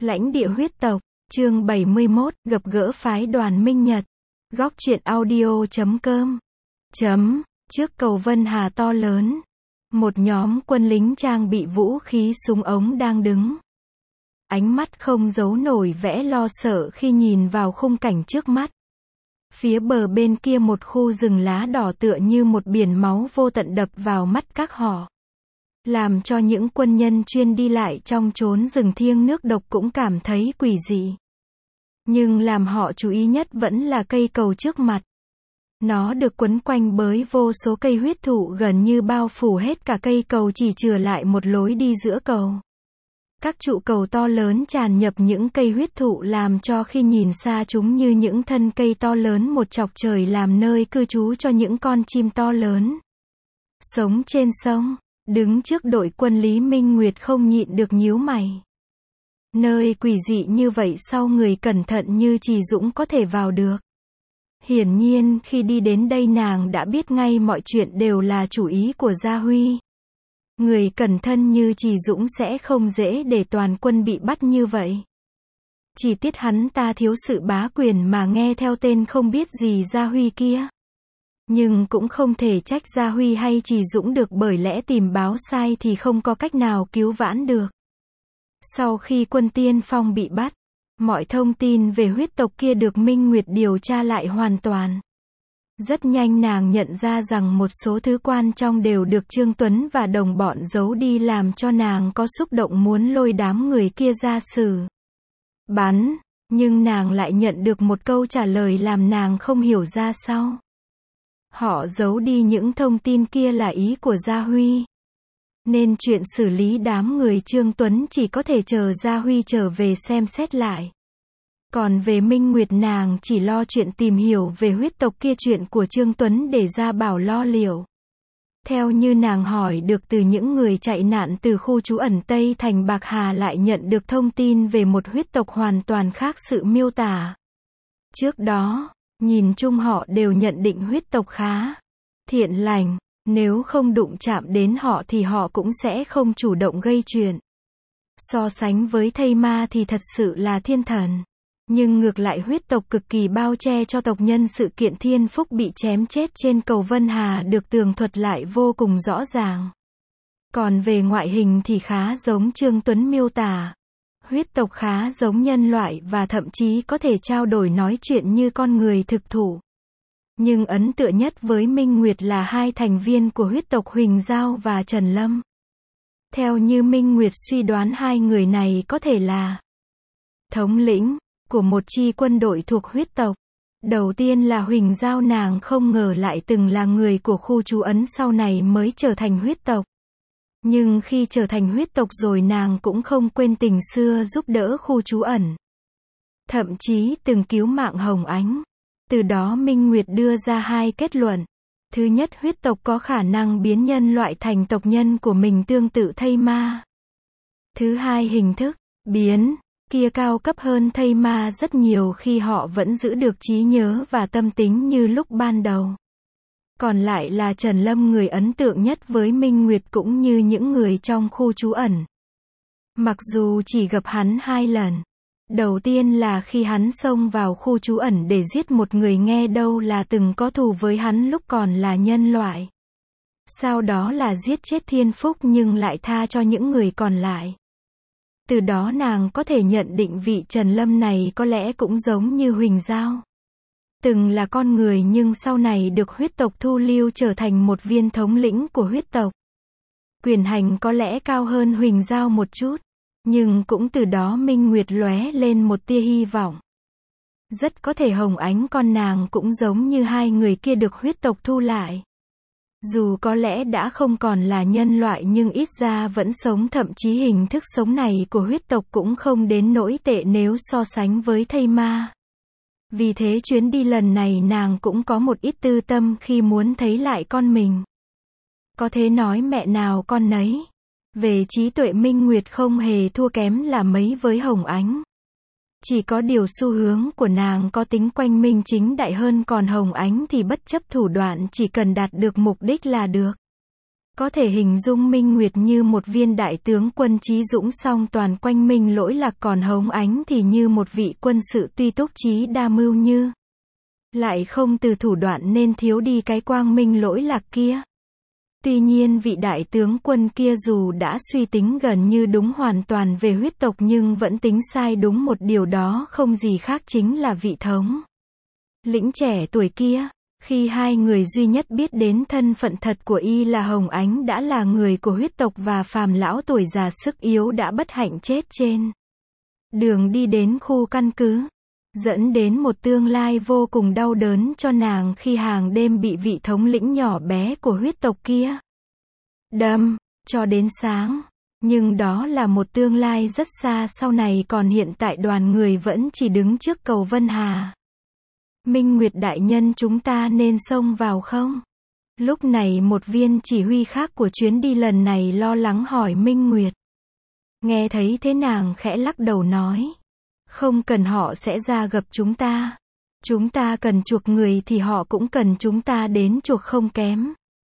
Lãnh địa huyết tộc, chương 71, gặp gỡ phái đoàn Minh Nhật. Góc truyện audio.com. Trước cầu Vân Hà to lớn, một nhóm quân lính trang bị vũ khí súng ống đang đứng. Ánh mắt không giấu nổi vẻ lo sợ khi nhìn vào khung cảnh trước mắt. Phía bờ bên kia một khu rừng lá đỏ tựa như một biển máu vô tận đập vào mắt các họ, làm cho những quân nhân chuyên đi lại trong chốn rừng thiêng nước độc cũng cảm thấy quỷ dị. Nhưng làm họ chú ý nhất vẫn là cây cầu trước mặt. Nó được quấn quanh bởi vô số cây huyết thụ gần như bao phủ hết cả cây cầu, chỉ chừa lại một lối đi giữa cầu. Các trụ cầu to lớn tràn nhập những cây huyết thụ làm cho khi nhìn xa chúng như những thân cây to lớn một chọc trời, làm nơi cư trú cho những con chim to lớn. Sống trên sông, đứng trước đội quân, Lý Minh Nguyệt không nhịn được nhíu mày. Nơi quỷ dị như vậy sao người cẩn thận như Trì Dũng có thể vào được? Hiển nhiên khi đi đến đây nàng đã biết ngay mọi chuyện đều là chủ ý của Gia Huy. Người cẩn thận như Trì Dũng sẽ không dễ để toàn quân bị bắt như vậy. Chỉ tiếc hắn ta thiếu sự bá quyền mà nghe theo tên không biết gì Gia Huy kia. Nhưng cũng không thể trách Gia Huy hay Trì Dũng được, bởi lẽ tìm báo sai thì không có cách nào cứu vãn được. Sau khi quân tiên phong bị bắt, mọi thông tin về huyết tộc kia được Minh Nguyệt điều tra lại hoàn toàn. Rất nhanh nàng nhận ra rằng một số thứ quan trọng đều được Trương Tuấn và đồng bọn giấu đi, làm cho nàng có xúc động muốn lôi đám người kia ra xử bắn. Nhưng nàng lại nhận được một câu trả lời làm nàng không hiểu ra sao. Họ giấu đi những thông tin kia là ý của Gia Huy. Nên chuyện xử lý đám người Trương Tuấn chỉ có thể chờ Gia Huy trở về xem xét lại. Còn về Minh Nguyệt, nàng chỉ lo chuyện tìm hiểu về huyết tộc kia, chuyện của Trương Tuấn để Gia Bảo lo liệu. Theo như nàng hỏi được từ những người chạy nạn từ khu trú ẩn Tây Thành Bạc Hà, lại nhận được thông tin về một huyết tộc hoàn toàn khác sự miêu tả. Trước đó, nhìn chung họ đều nhận định huyết tộc khá thiện lành. Nếu không đụng chạm đến họ thì họ cũng sẽ không chủ động gây chuyện. So sánh với thây ma thì thật sự là thiên thần. Nhưng ngược lại huyết tộc cực kỳ bao che cho tộc nhân. Sự kiện Thiên Phúc bị chém chết trên cầu Vân Hà được tường thuật lại vô cùng rõ ràng. Còn về ngoại hình thì khá giống Trương Tuấn miêu tả. Huyết tộc khá giống nhân loại và thậm chí có thể trao đổi nói chuyện như con người thực thụ. Nhưng ấn tượng nhất với Minh Nguyệt là hai thành viên của huyết tộc Huỳnh Giao và Trần Lâm. Theo như Minh Nguyệt suy đoán, hai người này có thể là thống lĩnh của một chi quân đội thuộc huyết tộc. Đầu tiên là Huỳnh Giao, nàng không ngờ lại từng là người của khu trú ẩn, sau này mới trở thành huyết tộc. Nhưng khi trở thành huyết tộc rồi nàng cũng không quên tình xưa giúp đỡ khu trú ẩn. Thậm chí từng cứu mạng Hồng Ánh. Từ đó Minh Nguyệt đưa ra hai kết luận. Thứ nhất, huyết tộc có khả năng biến nhân loại thành tộc nhân của mình, tương tự thây ma. Thứ hai, hình thức biến kia cao cấp hơn thây ma rất nhiều khi họ vẫn giữ được trí nhớ và tâm tính như lúc ban đầu. Còn lại là Trần Lâm, người ấn tượng nhất với Minh Nguyệt cũng như những người trong khu trú ẩn. Mặc dù chỉ gặp hắn 2 lần. Đầu tiên là khi hắn xông vào khu trú ẩn để giết một người nghe đâu là từng có thù với hắn lúc còn là nhân loại. Sau đó là giết chết Thiên Phúc nhưng lại tha cho những người còn lại. Từ đó nàng có thể nhận định vị Trần Lâm này có lẽ cũng giống như Huỳnh Giao. Từng là con người nhưng sau này được huyết tộc thu lưu trở thành một viên thống lĩnh của huyết tộc. Quyền hành có lẽ cao hơn Huỳnh Giao một chút. Nhưng cũng từ đó Minh Nguyệt lóe lên một tia hy vọng. Rất có thể Hồng Ánh con nàng cũng giống như hai người kia được huyết tộc thu lại. Dù có lẽ đã không còn là nhân loại nhưng ít ra vẫn sống, thậm chí hình thức sống này của huyết tộc cũng không đến nỗi tệ nếu so sánh với thây ma. Vì thế chuyến đi lần này nàng cũng có một ít tư tâm khi muốn thấy lại con mình. Có thể nói mẹ nào con nấy. Về trí tuệ Minh Nguyệt không hề thua kém là mấy với Hồng Ánh. Chỉ có điều xu hướng của nàng có tính quanh minh chính đại hơn, còn Hồng Ánh thì bất chấp thủ đoạn, chỉ cần đạt được mục đích là được. Có thể hình dung Minh Nguyệt như một viên đại tướng quân trí dũng song toàn quanh Minh Lỗi Lạc, còn Hồng Ánh thì như một vị quân sự tuy túc trí đa mưu như lại không từ thủ đoạn nên thiếu đi cái quang minh lỗi lạc kia. Tuy nhiên vị đại tướng quân kia dù đã suy tính gần như đúng hoàn toàn về huyết tộc nhưng vẫn tính sai đúng một điều, đó không gì khác chính là vị thống lĩnh trẻ tuổi kia. Khi hai người duy nhất biết đến thân phận thật của y là Hồng Ánh đã là người của huyết tộc và Phàm lão tuổi già sức yếu đã bất hạnh chết trên đường đi đến khu căn cứ, dẫn đến một tương lai vô cùng đau đớn cho nàng khi hàng đêm bị vị thống lĩnh nhỏ bé của huyết tộc kia đâm cho đến sáng. Nhưng đó là một tương lai rất xa sau này, còn hiện tại đoàn người vẫn chỉ đứng trước cầu Vân Hà. Minh Nguyệt đại nhân, chúng ta nên xông vào không? Lúc này một viên chỉ huy khác của chuyến đi lần này lo lắng hỏi Minh Nguyệt. Nghe thấy thế nàng khẽ lắc đầu nói. Không cần, họ sẽ ra gặp chúng ta. Chúng ta cần chuộc người thì họ cũng cần chúng ta đến chuộc không kém.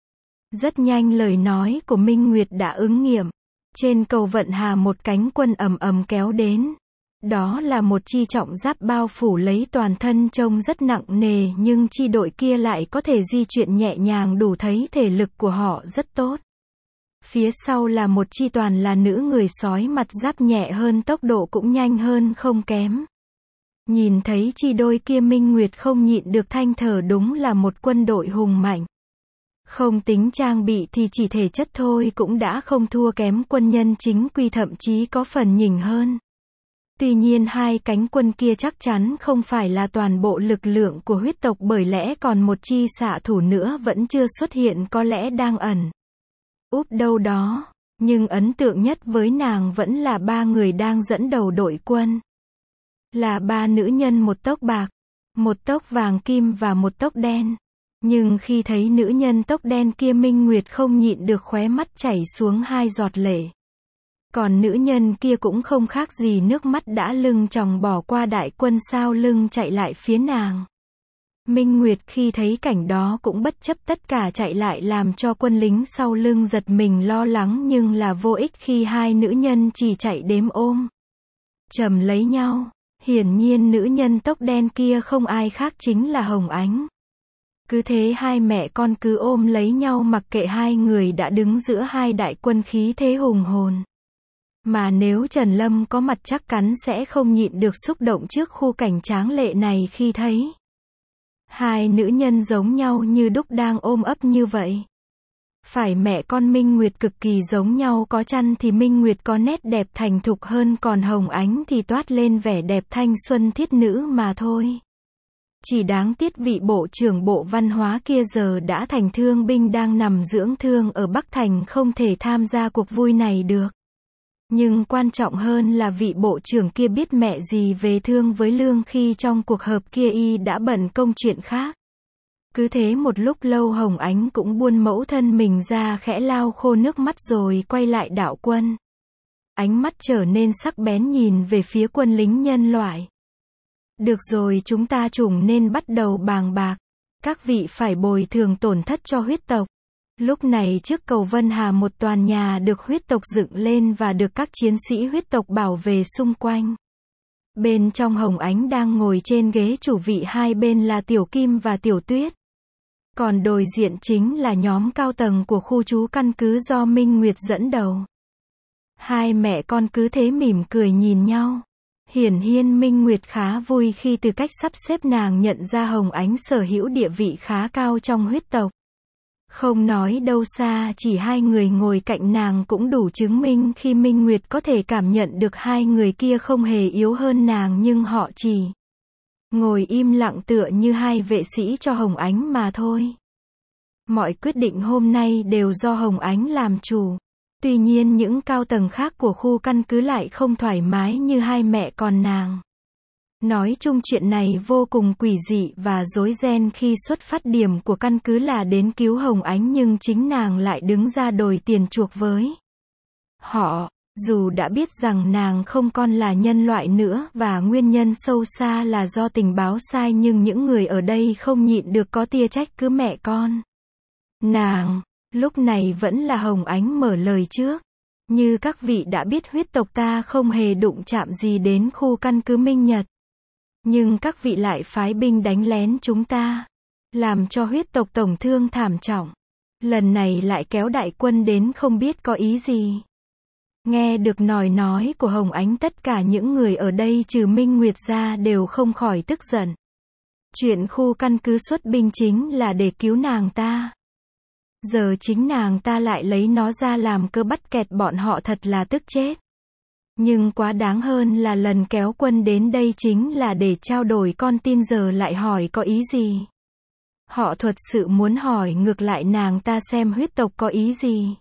Rất nhanh lời nói của Minh Nguyệt đã ứng nghiệm. Trên cầu Vận Hà một cánh quân ầm ầm kéo đến. Đó là một chi trọng giáp bao phủ lấy toàn thân trông rất nặng nề, nhưng chi đội kia lại có thể di chuyển nhẹ nhàng, đủ thấy thể lực của họ rất tốt. Phía sau là một chi toàn là nữ người sói, mặt giáp nhẹ hơn, tốc độ cũng nhanh hơn không kém. Nhìn thấy chi đôi kia Minh Nguyệt không nhịn được than thở, đúng là một quân đội hùng mạnh. Không tính trang bị thì chỉ thể chất thôi cũng đã không thua kém quân nhân chính quy, thậm chí có phần nhỉnh hơn. Tuy nhiên hai cánh quân kia chắc chắn không phải là toàn bộ lực lượng của huyết tộc, bởi lẽ còn một chi xạ thủ nữa vẫn chưa xuất hiện, có lẽ đang ẩn úp đâu đó. Nhưng ấn tượng nhất với nàng vẫn là ba người đang dẫn đầu đội quân. Là ba nữ nhân, một tóc bạc, một tóc vàng kim và một tóc đen. Nhưng khi thấy nữ nhân tóc đen kia, Minh Nguyệt không nhịn được khóe mắt chảy xuống hai giọt lệ. Còn nữ nhân kia cũng không khác gì, nước mắt đã lưng tròng bỏ qua đại quân sau lưng chạy lại phía nàng. Minh Nguyệt khi thấy cảnh đó cũng bất chấp tất cả chạy lại, làm cho quân lính sau lưng giật mình lo lắng, nhưng là vô ích khi hai nữ nhân chỉ chạy đếm ôm chầm lấy nhau. Hiển nhiên nữ nhân tóc đen kia không ai khác chính là Hồng Ánh. Cứ thế hai mẹ con cứ ôm lấy nhau, mặc kệ hai người đã đứng giữa hai đại quân khí thế hùng hồn. Mà nếu Trần Lâm có mặt chắc chắn sẽ không nhịn được xúc động trước khu cảnh tráng lệ này khi thấy hai nữ nhân giống nhau như đúc đang ôm ấp như vậy. Phải mẹ con Minh Nguyệt cực kỳ giống nhau, có chăng thì Minh Nguyệt có nét đẹp thành thục hơn, còn Hồng Ánh thì toát lên vẻ đẹp thanh xuân thiết nữ mà thôi. Chỉ đáng tiếc vị bộ trưởng Bộ Văn hóa kia giờ đã thành thương binh đang nằm dưỡng thương ở Bắc Thành, không thể tham gia cuộc vui này được. Nhưng quan trọng hơn là vị bộ trưởng kia biết mẹ gì về thương với lương, khi trong cuộc họp kia y đã bận công chuyện khác. Cứ thế một lúc lâu Hồng Ánh cũng buông mẫu thân mình ra, khẽ lau khô nước mắt rồi quay lại đạo quân. Ánh mắt trở nên sắc bén nhìn về phía quân lính nhân loại. Được rồi, chúng ta chủng nên bắt đầu bàn bạc. Các vị phải bồi thường tổn thất cho huyết tộc. Lúc này trước cầu Vân Hà một tòa nhà được huyết tộc dựng lên và được các chiến sĩ huyết tộc bảo vệ xung quanh. Bên trong Hồng Ánh đang ngồi trên ghế chủ vị, hai bên là Tiểu Kim và Tiểu Tuyết. Còn đối diện chính là nhóm cao tầng của khu trú căn cứ do Minh Nguyệt dẫn đầu. Hai mẹ con cứ thế mỉm cười nhìn nhau. Hiển nhiên Minh Nguyệt khá vui khi từ cách sắp xếp nàng nhận ra Hồng Ánh sở hữu địa vị khá cao trong huyết tộc. Không nói đâu xa, chỉ hai người ngồi cạnh nàng cũng đủ chứng minh khi Minh Nguyệt có thể cảm nhận được hai người kia không hề yếu hơn nàng, nhưng họ chỉ ngồi im lặng tựa như hai vệ sĩ cho Hồng Ánh mà thôi. Mọi quyết định hôm nay đều do Hồng Ánh làm chủ. Tuy nhiên những cao tầng khác của khu căn cứ lại không thoải mái như hai mẹ con nàng. Nói chung chuyện này vô cùng quỷ dị và rối ren, khi xuất phát điểm của căn cứ là đến cứu Hồng Ánh nhưng chính nàng lại đứng ra đòi tiền chuộc với họ. Dù đã biết rằng nàng không còn là nhân loại nữa và nguyên nhân sâu xa là do tình báo sai, nhưng những người ở đây không nhịn được có tia trách cứ mẹ con nàng. Lúc này vẫn là Hồng Ánh mở lời trước. Như các vị đã biết huyết tộc ta không hề đụng chạm gì đến khu căn cứ Minh Nhật. Nhưng các vị lại phái binh đánh lén chúng ta. Làm cho huyết tộc tổn thương thảm trọng. Lần này lại kéo đại quân đến không biết có ý gì. Nghe được nói của Hồng Ánh, tất cả những người ở đây trừ Minh Nguyệt ra đều không khỏi tức giận. Chuyện khu căn cứ xuất binh chính là để cứu nàng ta. Giờ chính nàng ta lại lấy nó ra làm cơ bắt kẹt bọn họ, thật là tức chết. Nhưng quá đáng hơn là lần kéo quân đến đây chính là để trao đổi con tin, giờ lại hỏi có ý gì. Họ thật sự muốn hỏi ngược lại nàng ta xem huyết tộc có ý gì.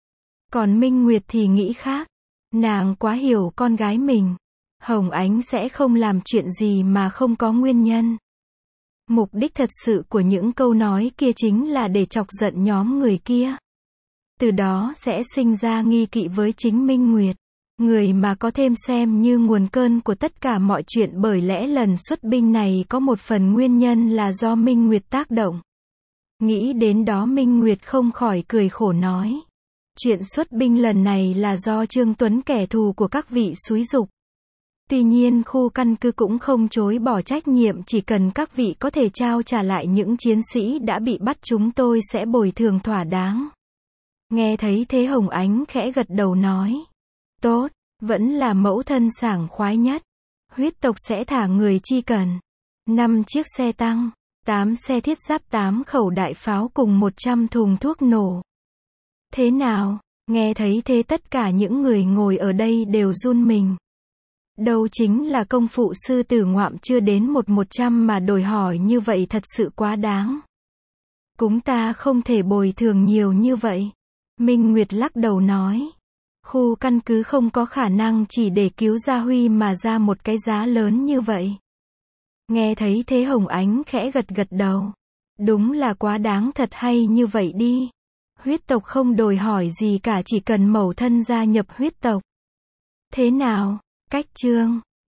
Còn Minh Nguyệt thì nghĩ khác. Nàng quá hiểu con gái mình. Hồng Ánh sẽ không làm chuyện gì mà không có nguyên nhân. Mục đích thật sự của những câu nói kia chính là để chọc giận nhóm người kia. Từ đó sẽ sinh ra nghi kỵ với chính Minh Nguyệt. Người mà có thêm xem như nguồn cơn của tất cả mọi chuyện, bởi lẽ lần xuất binh này có một phần nguyên nhân là do Minh Nguyệt tác động. Nghĩ đến đó Minh Nguyệt không khỏi cười khổ nói. Chuyện xuất binh lần này là do Trương Tuấn, kẻ thù của các vị, xúi giục. Tuy nhiên khu căn cứ cũng không chối bỏ trách nhiệm, chỉ cần các vị có thể trao trả lại những chiến sĩ đã bị bắt, chúng tôi sẽ bồi thường thỏa đáng. Nghe thấy thế Hồng Ánh khẽ gật đầu nói. Tốt, vẫn là mẫu thân sảng khoái nhất. Huyết tộc sẽ thả người chi cần 5 chiếc xe tăng, 8 xe thiết giáp, 8 khẩu đại pháo cùng 100 thùng thuốc nổ. Thế nào? Nghe thấy thế tất cả những người ngồi ở đây đều run mình. Đâu chính là công phụ sư tử ngoạm chưa đến 100 mà đòi hỏi như vậy thật sự quá đáng. Chúng ta không thể bồi thường nhiều như vậy. Minh Nguyệt lắc đầu nói. Khu căn cứ không có khả năng chỉ để cứu Gia Huy mà ra một cái giá lớn như vậy. Nghe thấy thế Hồng Ánh khẽ gật đầu. Đúng là quá đáng thật, hay như vậy đi. Huyết tộc không đòi hỏi gì cả, chỉ cần mẫu thân gia nhập huyết tộc. Thế nào? Cách chương